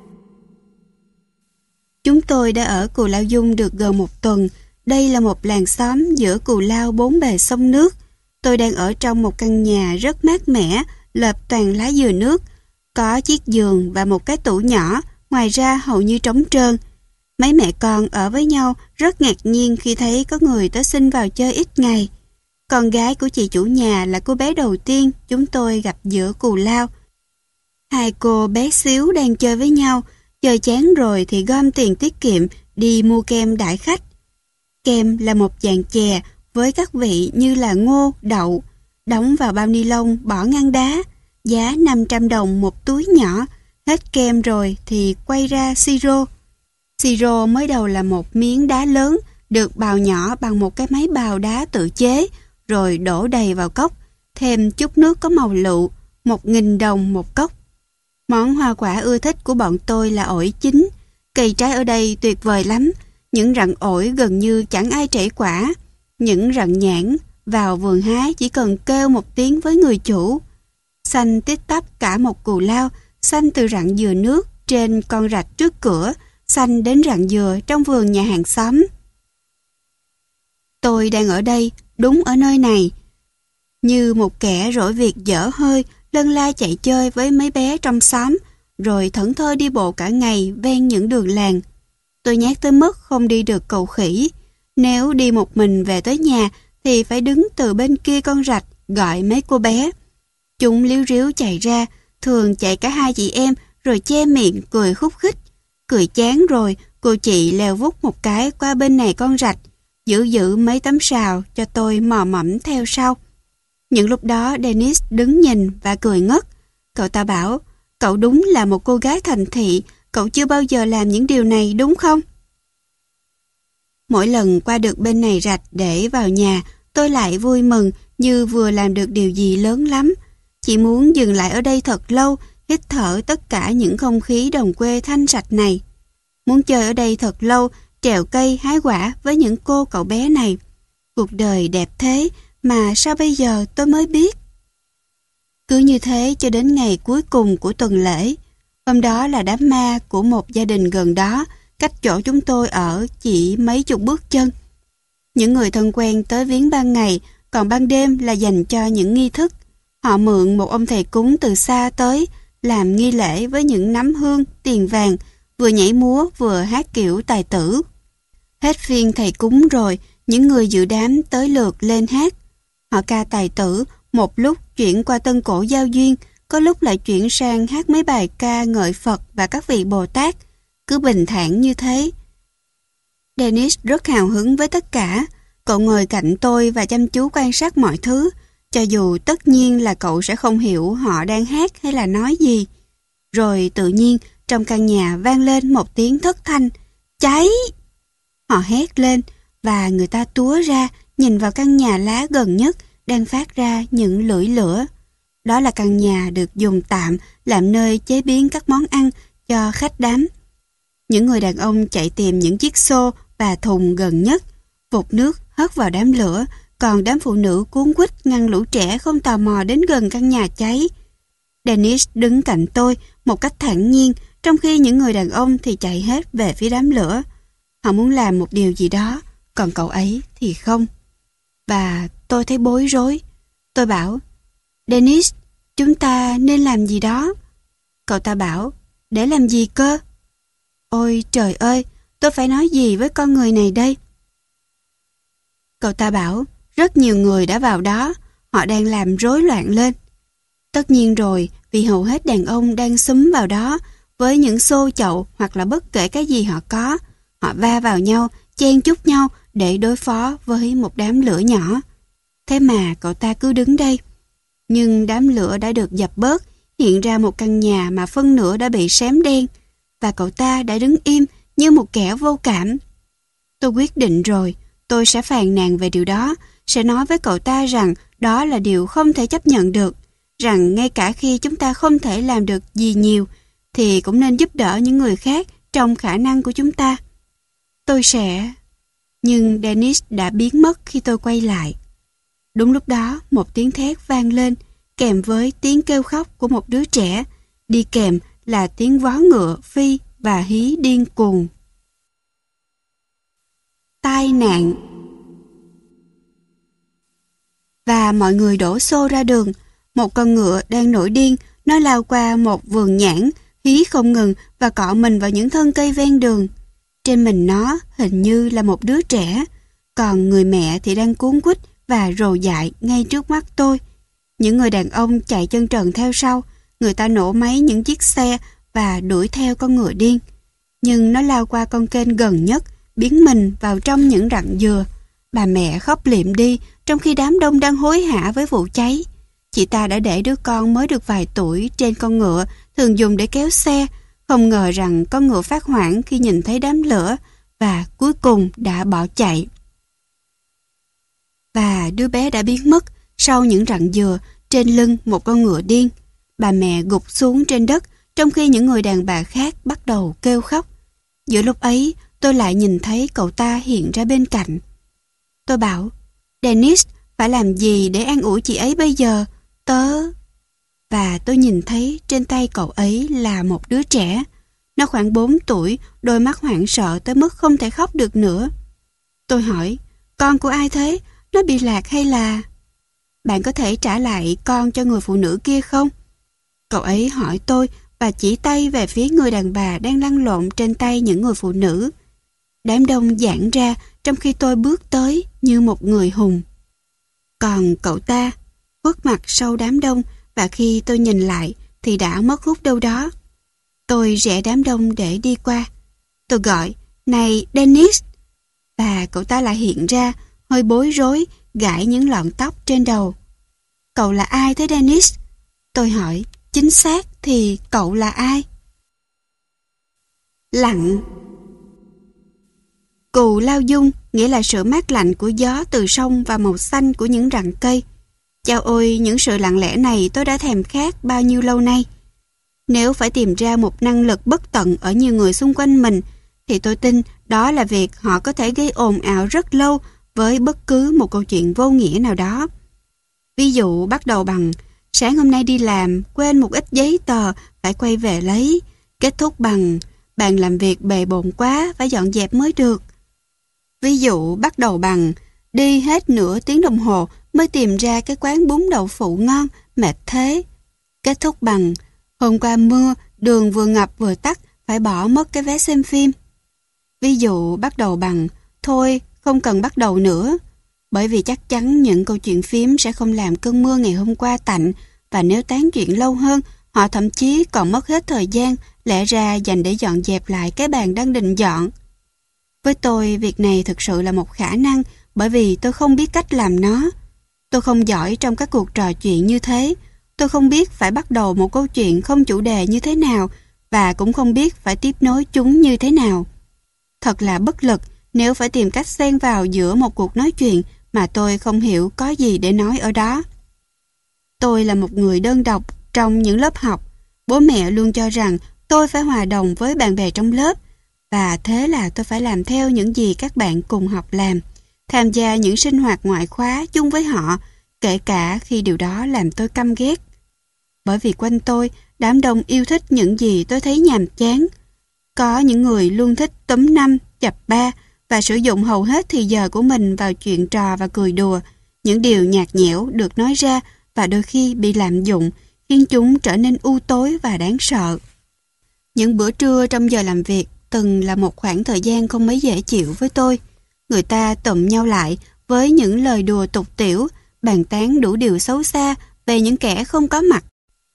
A: Chúng tôi đã ở Cù Lao Dung được gần một tuần. Đây là một làng xóm giữa Cù Lao bốn bề sông nước. Tôi đang ở trong một căn nhà rất mát mẻ, lợp toàn lá dừa nước. Có chiếc giường và một cái tủ nhỏ, ngoài ra hầu như trống trơn. Mấy mẹ con ở với nhau rất ngạc nhiên khi thấy có người tới xin vào chơi ít ngày. Con gái của chị chủ nhà là cô bé đầu tiên chúng tôi gặp giữa Cù Lao. Hai cô bé xíu đang chơi với nhau, chơi chán rồi thì gom tiền tiết kiệm đi mua kem đãi khách. Kem là một dạng chè với các vị như là ngô, đậu, đóng vào bao ni lông bỏ ngăn đá, giá năm trăm đồng một túi nhỏ, hết kem rồi thì quay ra siro. Siro mới đầu là một miếng đá lớn được bào nhỏ bằng một cái máy bào đá tự chế, rồi đổ đầy vào cốc, thêm chút nước có màu lựu, một nghìn đồng một cốc. Món hoa quả ưa thích của bọn tôi là ổi chín. Cây trái ở đây tuyệt vời lắm. Những rặng ổi gần như chẳng ai trễ quả. Những rặng nhãn vào vườn hái chỉ cần kêu một tiếng với người chủ. Xanh tít tắp cả một Cù Lao, xanh từ rặng dừa nước trên con rạch trước cửa, xanh đến rặng dừa trong vườn nhà hàng xóm. Tôi đang ở đây, đúng ở nơi này. Như một kẻ rỗi việc dở hơi, lân la chạy chơi với mấy bé trong xóm, rồi thẫn thơ đi bộ cả ngày ven những đường làng. Tôi nhát tới mức không đi được cầu khỉ. Nếu đi một mình về tới nhà thì phải đứng từ bên kia con rạch gọi mấy cô bé. Chúng líu ríu chạy ra, thường chạy cả hai chị em rồi che miệng cười khúc khích. Cười chán rồi, Cô chị leo vút một cái qua bên này con rạch, giữ giữ mấy tấm sào cho tôi mò mẫm theo sau. Những lúc đó Dennis đứng nhìn và cười ngất. Cậu ta bảo, cậu đúng là một cô gái thành thị, cậu chưa bao giờ làm những điều này đúng không? Mỗi lần qua được bên này rạch để vào nhà, tôi lại vui mừng như vừa làm được điều gì lớn lắm. Chỉ muốn dừng lại ở đây thật lâu, hít thở tất cả những không khí đồng quê thanh sạch này. Muốn chơi ở đây thật lâu, trèo cây hái quả với những cô cậu bé này. Cuộc đời đẹp thế mà sao bây giờ tôi mới biết. Cứ như thế cho đến ngày cuối cùng của tuần lễ. Hôm đó là đám ma của một gia đình gần đó, cách chỗ chúng tôi ở chỉ mấy chục bước chân. Những người thân quen tới viếng ban ngày, còn ban đêm là dành cho những nghi thức. Họ mượn một ông thầy cúng từ xa tới, làm nghi lễ với những nắm hương, tiền vàng, vừa nhảy múa vừa hát kiểu tài tử. Hết phiên thầy cúng rồi, những người dự đám tới lượt lên hát. Họ ca tài tử, một lúc chuyển qua tân cổ giao duyên, có lúc lại chuyển sang hát mấy bài ca ngợi Phật và các vị Bồ Tát, cứ bình thản như thế. Dennis rất hào hứng với tất cả. Cậu ngồi cạnh tôi và chăm chú quan sát mọi thứ, cho dù tất nhiên là cậu sẽ không hiểu họ đang hát hay là nói gì. Rồi tự nhiên trong căn nhà vang lên một tiếng thất thanh, cháy! Họ hét lên và người ta túa ra nhìn vào căn nhà lá gần nhất đang phát ra những lưỡi lửa. Đó là căn nhà được dùng tạm làm nơi chế biến các món ăn cho khách đám. Những người đàn ông chạy tìm những chiếc xô và thùng gần nhất, vụt nước hất vào đám lửa, còn đám phụ nữ cuống quýt ngăn lũ trẻ không tò mò đến gần căn nhà cháy. Dennis đứng cạnh tôi một cách thản nhiên, trong khi những người đàn ông thì chạy hết về phía đám lửa. Họ muốn làm một điều gì đó, còn cậu ấy thì không. Và tôi thấy bối rối. Tôi bảo, Dennis, chúng ta nên làm gì đó. Cậu ta bảo, để làm gì cơ? Ôi trời ơi, tôi phải nói gì với con người này đây? Cậu ta bảo, rất nhiều người đã vào đó, họ đang làm rối loạn lên. Tất nhiên rồi, vì hầu hết đàn ông đang xúm vào đó với những xô chậu hoặc là bất kể cái gì họ có. Họ va vào nhau, chen chúc nhau để đối phó với một đám lửa nhỏ. Thế mà cậu ta cứ đứng đây. Nhưng đám lửa đã được dập bớt, hiện ra một căn nhà mà phân nửa đã bị xém đen. Và cậu ta đã đứng im như một kẻ vô cảm. Tôi quyết định rồi, tôi sẽ phàn nàn về điều đó, sẽ nói với cậu ta rằng đó là điều không thể chấp nhận được, rằng ngay cả khi chúng ta không thể làm được gì nhiều, thì cũng nên giúp đỡ những người khác trong khả năng của chúng ta. Tôi sẽ... Nhưng Dennis đã biến mất khi tôi quay lại. Đúng lúc đó, một tiếng thét vang lên, kèm với tiếng kêu khóc của một đứa trẻ, đi kèm là tiếng vó ngựa phi và hí điên cuồng. Tai nạn. Và mọi người đổ xô ra đường. Một con ngựa đang nổi điên, nó lao qua một vườn nhãn, hí không ngừng và cọ mình vào những thân cây ven đường. Trên mình nó hình như là một đứa trẻ, còn người mẹ thì đang cuống quýt và rồ dại ngay trước mắt tôi. Những người đàn ông chạy chân trần theo sau, người ta nổ máy những chiếc xe và đuổi theo con ngựa điên. Nhưng nó lao qua con kênh gần nhất, biến mình vào trong những rặng dừa. Bà mẹ khóc lịm đi, trong khi đám đông đang hối hả với vụ cháy. Chị ta đã để đứa con mới được vài tuổi trên con ngựa thường dùng để kéo xe, không ngờ rằng con ngựa phát hoảng khi nhìn thấy đám lửa và cuối cùng đã bỏ chạy. Và đứa bé đã biến mất sau những rặng dừa trên lưng một con ngựa điên. Bà mẹ gục xuống trên đất trong khi những người đàn bà khác bắt đầu kêu khóc. Giữa lúc ấy tôi lại nhìn thấy cậu ta hiện ra bên cạnh. Tôi bảo, Dennis, phải làm gì để an ủi chị ấy bây giờ? Tớ... Và tôi nhìn thấy trên tay cậu ấy là một đứa trẻ. Nó khoảng bốn tuổi, đôi mắt hoảng sợ tới mức không thể khóc được nữa. Tôi hỏi, con của ai thế? Nó bị lạc hay là... Bạn có thể trả lại con cho người phụ nữ kia không? Cậu ấy hỏi tôi và chỉ tay về phía người đàn bà đang lăn lộn trên tay những người phụ nữ. Đám đông giãn ra trong khi tôi bước tới như một người hùng. Còn cậu ta khuất mặt sau đám đông và khi tôi nhìn lại thì đã mất hút đâu đó. Tôi rẽ đám đông để đi qua. Tôi gọi, Này Dennis! Và cậu ta lại hiện ra, hơi bối rối, gãi những lọn tóc trên đầu. Cậu là ai thế Dennis? Tôi hỏi, chính xác thì cậu là ai? Lạnh. Cù lao dung nghĩa là sự mát lạnh của gió từ sông và màu xanh của những rặng cây. Chao ôi, những sự lặng lẽ này tôi đã thèm khát bao nhiêu lâu nay. Nếu phải tìm ra một năng lực bất tận ở nhiều người xung quanh mình, thì tôi tin đó là việc họ có thể gây ồn ào rất lâu với bất cứ một câu chuyện vô nghĩa nào đó. Ví dụ bắt đầu bằng sáng hôm nay đi làm, quên một ít giấy tờ, phải quay về lấy. Kết thúc bằng bạn làm việc bề bộn quá, phải dọn dẹp mới được. Ví dụ bắt đầu bằng đi hết nửa tiếng đồng hồ mới tìm ra cái quán bún đậu phụ ngon, mệt thế. Kết thúc bằng hôm qua mưa, đường vừa ngập vừa tắc, phải bỏ mất cái vé xem phim. Ví dụ bắt đầu bằng thôi, không cần bắt đầu nữa. Bởi vì chắc chắn những câu chuyện phím sẽ không làm cơn mưa ngày hôm qua tạnh, và nếu tán chuyện lâu hơn, họ thậm chí còn mất hết thời gian lẽ ra dành để dọn dẹp lại cái bàn đang định dọn. Với tôi, việc này thực sự là một khả năng, bởi vì tôi không biết cách làm nó. Tôi không giỏi trong các cuộc trò chuyện như thế. Tôi không biết phải bắt đầu một câu chuyện không chủ đề như thế nào, và cũng không biết phải tiếp nối chúng như thế nào. Thật là bất lực nếu phải tìm cách xen vào giữa một cuộc nói chuyện mà tôi không hiểu có gì để nói ở đó. Tôi là một người đơn độc trong những lớp học. Bố mẹ luôn cho rằng tôi phải hòa đồng với bạn bè trong lớp, và thế là tôi phải làm theo những gì các bạn cùng học làm, tham gia những sinh hoạt ngoại khóa chung với họ, kể cả khi điều đó làm tôi căm ghét. Bởi vì quanh tôi, đám đông yêu thích những gì tôi thấy nhàm chán. Có những người luôn thích túm năm, chập ba và sử dụng hầu hết thì giờ của mình vào chuyện trò và cười đùa. Những điều nhạt nhẽo được nói ra và đôi khi bị lạm dụng, khiến chúng trở nên u tối và đáng sợ. Những bữa trưa trong giờ làm việc từng là một khoảng thời gian không mấy dễ chịu với tôi. Người ta tụm nhau lại với những lời đùa tục tĩu, bàn tán đủ điều xấu xa về những kẻ không có mặt.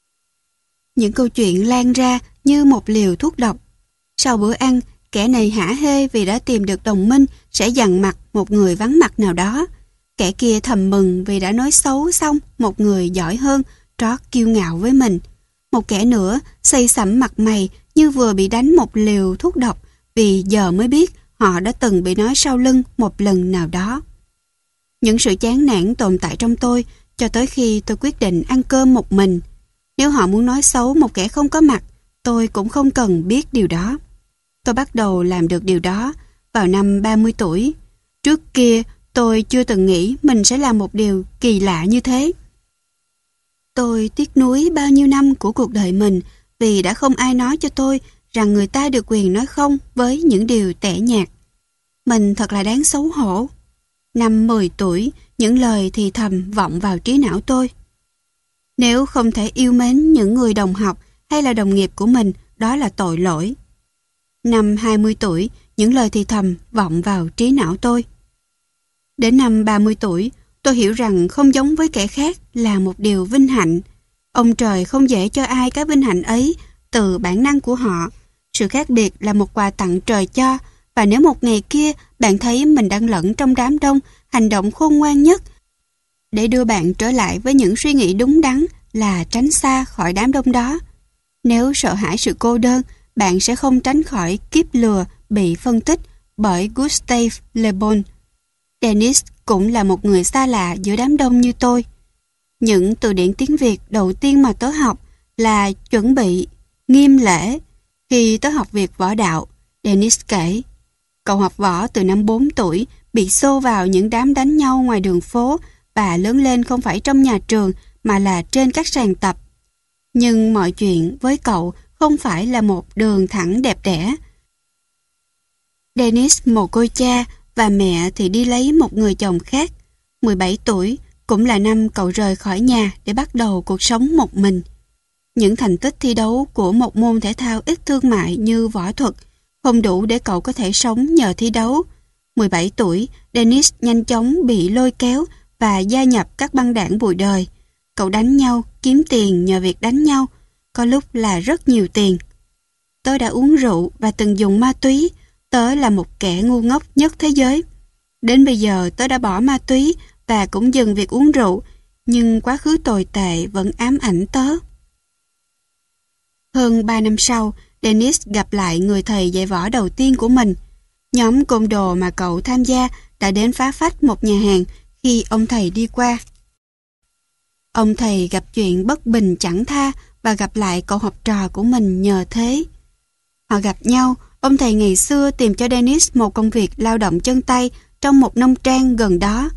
A: Những câu chuyện lan ra như một liều thuốc độc. Sau bữa ăn, kẻ này hả hê vì đã tìm được đồng minh sẽ dằn mặt một người vắng mặt nào đó. Kẻ kia thầm mừng vì đã nói xấu xong một người giỏi hơn, trót kiêu ngạo với mình. Một kẻ nữa xây sẩm mặt mày như vừa bị đánh một liều thuốc độc vì giờ mới biết họ đã từng bị nói sau lưng một lần nào đó. Những sự chán nản tồn tại trong tôi cho tới khi tôi quyết định ăn cơm một mình. Nếu họ muốn nói xấu một kẻ không có mặt, tôi cũng không cần biết điều đó. Tôi bắt đầu làm được điều đó vào năm ba mươi tuổi. Trước kia, tôi chưa từng nghĩ mình sẽ làm một điều kỳ lạ như thế. Tôi tiếc nuối bao nhiêu năm của cuộc đời mình vì đã không ai nói cho tôi rằng người ta được quyền nói không với những điều tẻ nhạt. Mình thật là đáng xấu hổ. Năm mười tuổi, những lời thì thầm vọng vào trí não tôi. Nếu không thể yêu mến những người đồng học hay là đồng nghiệp của mình, đó là tội lỗi. Năm hai mươi tuổi, những lời thì thầm vọng vào trí não tôi. Đến năm ba mươi tuổi, tôi hiểu rằng không giống với kẻ khác là một điều vinh hạnh. Ông trời không dễ cho ai cái vinh hạnh ấy từ bản năng của họ. Sự khác biệt là một quà tặng trời cho, và nếu một ngày kia bạn thấy mình đang lẫn trong đám đông, hành động khôn ngoan nhất để đưa bạn trở lại với những suy nghĩ đúng đắn là tránh xa khỏi đám đông đó. Nếu sợ hãi sự cô đơn, bạn sẽ không tránh khỏi kiếp lừa bị phân tích bởi Gustave Le Bon. Dennis cũng là một người xa lạ giữa đám đông như tôi. Những từ điển tiếng Việt đầu tiên mà tớ học là chuẩn bị, nghiêm lễ. Khi tớ học việc võ đạo, Dennis kể, cậu học võ từ năm bốn tuổi, bị xô vào những đám đánh nhau ngoài đường phố và lớn lên không phải trong nhà trường mà là trên các sàn tập. Nhưng mọi chuyện với cậu không phải là một đường thẳng đẹp đẽ. Dennis mồ côi cha và mẹ thì đi lấy một người chồng khác. mười bảy tuổi cũng là năm cậu rời khỏi nhà để bắt đầu cuộc sống một mình. Những thành tích thi đấu của một môn thể thao ít thương mại như võ thuật không đủ để cậu có thể sống nhờ thi đấu. mười bảy tuổi, Dennis nhanh chóng bị lôi kéo và gia nhập các băng đảng bụi đời. Cậu đánh nhau, kiếm tiền nhờ việc đánh nhau, có lúc là rất nhiều tiền. Tôi đã uống rượu và từng dùng ma túy. Tớ là một kẻ ngu ngốc nhất thế giới. Đến bây giờ tớ đã bỏ ma túy và cũng dừng việc uống rượu, nhưng quá khứ tồi tệ vẫn ám ảnh tớ. Hơn ba năm sau, Dennis gặp lại người thầy dạy võ đầu tiên của mình. Nhóm côn đồ mà cậu tham gia đã đến phá phách một nhà hàng khi ông thầy đi qua. Ông thầy gặp chuyện bất bình chẳng tha và gặp lại cậu học trò của mình nhờ thế. Họ gặp nhau, ông thầy ngày xưa tìm cho Dennis một công việc lao động chân tay trong một nông trang gần đó.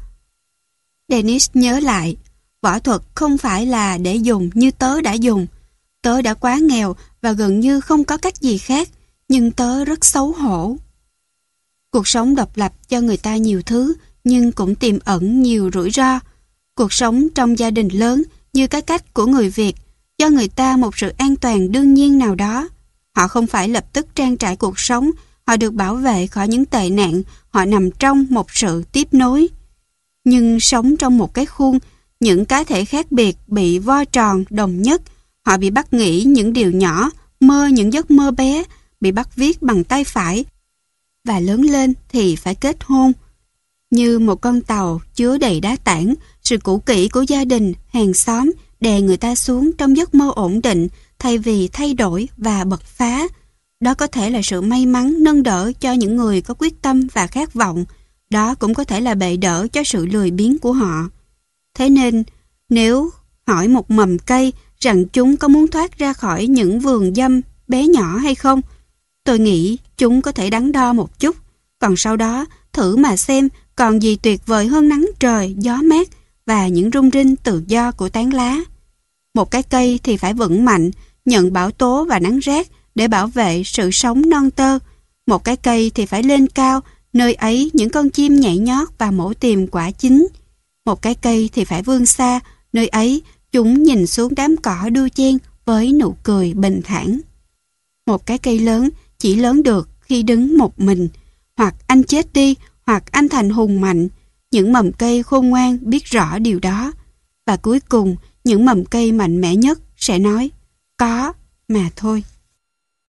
A: Dennis nhớ lại, võ thuật không phải là để dùng như tớ đã dùng. Tớ đã quá nghèo và gần như không có cách gì khác, nhưng tớ rất xấu hổ. Cuộc sống độc lập cho người ta nhiều thứ, nhưng cũng tiềm ẩn nhiều rủi ro. Cuộc sống trong gia đình lớn như cái cách của người Việt, cho người ta một sự an toàn đương nhiên nào đó. Họ không phải lập tức trang trải cuộc sống, họ được bảo vệ khỏi những tệ nạn, họ nằm trong một sự tiếp nối. Nhưng sống trong một cái khuôn, những cá thể khác biệt bị vo tròn đồng nhất, họ bị bắt nghĩ những điều nhỏ, mơ những giấc mơ bé, bị bắt viết bằng tay phải, và lớn lên thì phải kết hôn. Như một con tàu chứa đầy đá tảng, sự cũ kỹ của gia đình, hàng xóm đè người ta xuống trong giấc mơ ổn định thay vì thay đổi và bật phá. Đó có thể là sự may mắn nâng đỡ cho những người có quyết tâm và khát vọng. Đó cũng có thể là bệ đỡ cho sự lười biếng của họ. Thế nên, nếu hỏi một mầm cây rằng chúng có muốn thoát ra khỏi những vườn dâm bé nhỏ hay không, tôi nghĩ chúng có thể đắn đo một chút. Còn sau đó, thử mà xem còn gì tuyệt vời hơn nắng trời, gió mát và những rung rinh tự do của tán lá. Một cái cây thì phải vững mạnh, nhận bão tố và nắng rát để bảo vệ sự sống non tơ. Một cái cây thì phải lên cao, nơi ấy những con chim nhảy nhót và mổ tìm quả chín. Một cái cây thì phải vươn xa, nơi ấy chúng nhìn xuống đám cỏ đu chen với nụ cười bình thản. Một cái cây lớn chỉ lớn được khi đứng một mình, hoặc anh chết đi, hoặc anh thành hùng mạnh. Những mầm cây khôn ngoan biết rõ điều đó. Và cuối cùng, những mầm cây mạnh mẽ nhất sẽ nói, có mà thôi.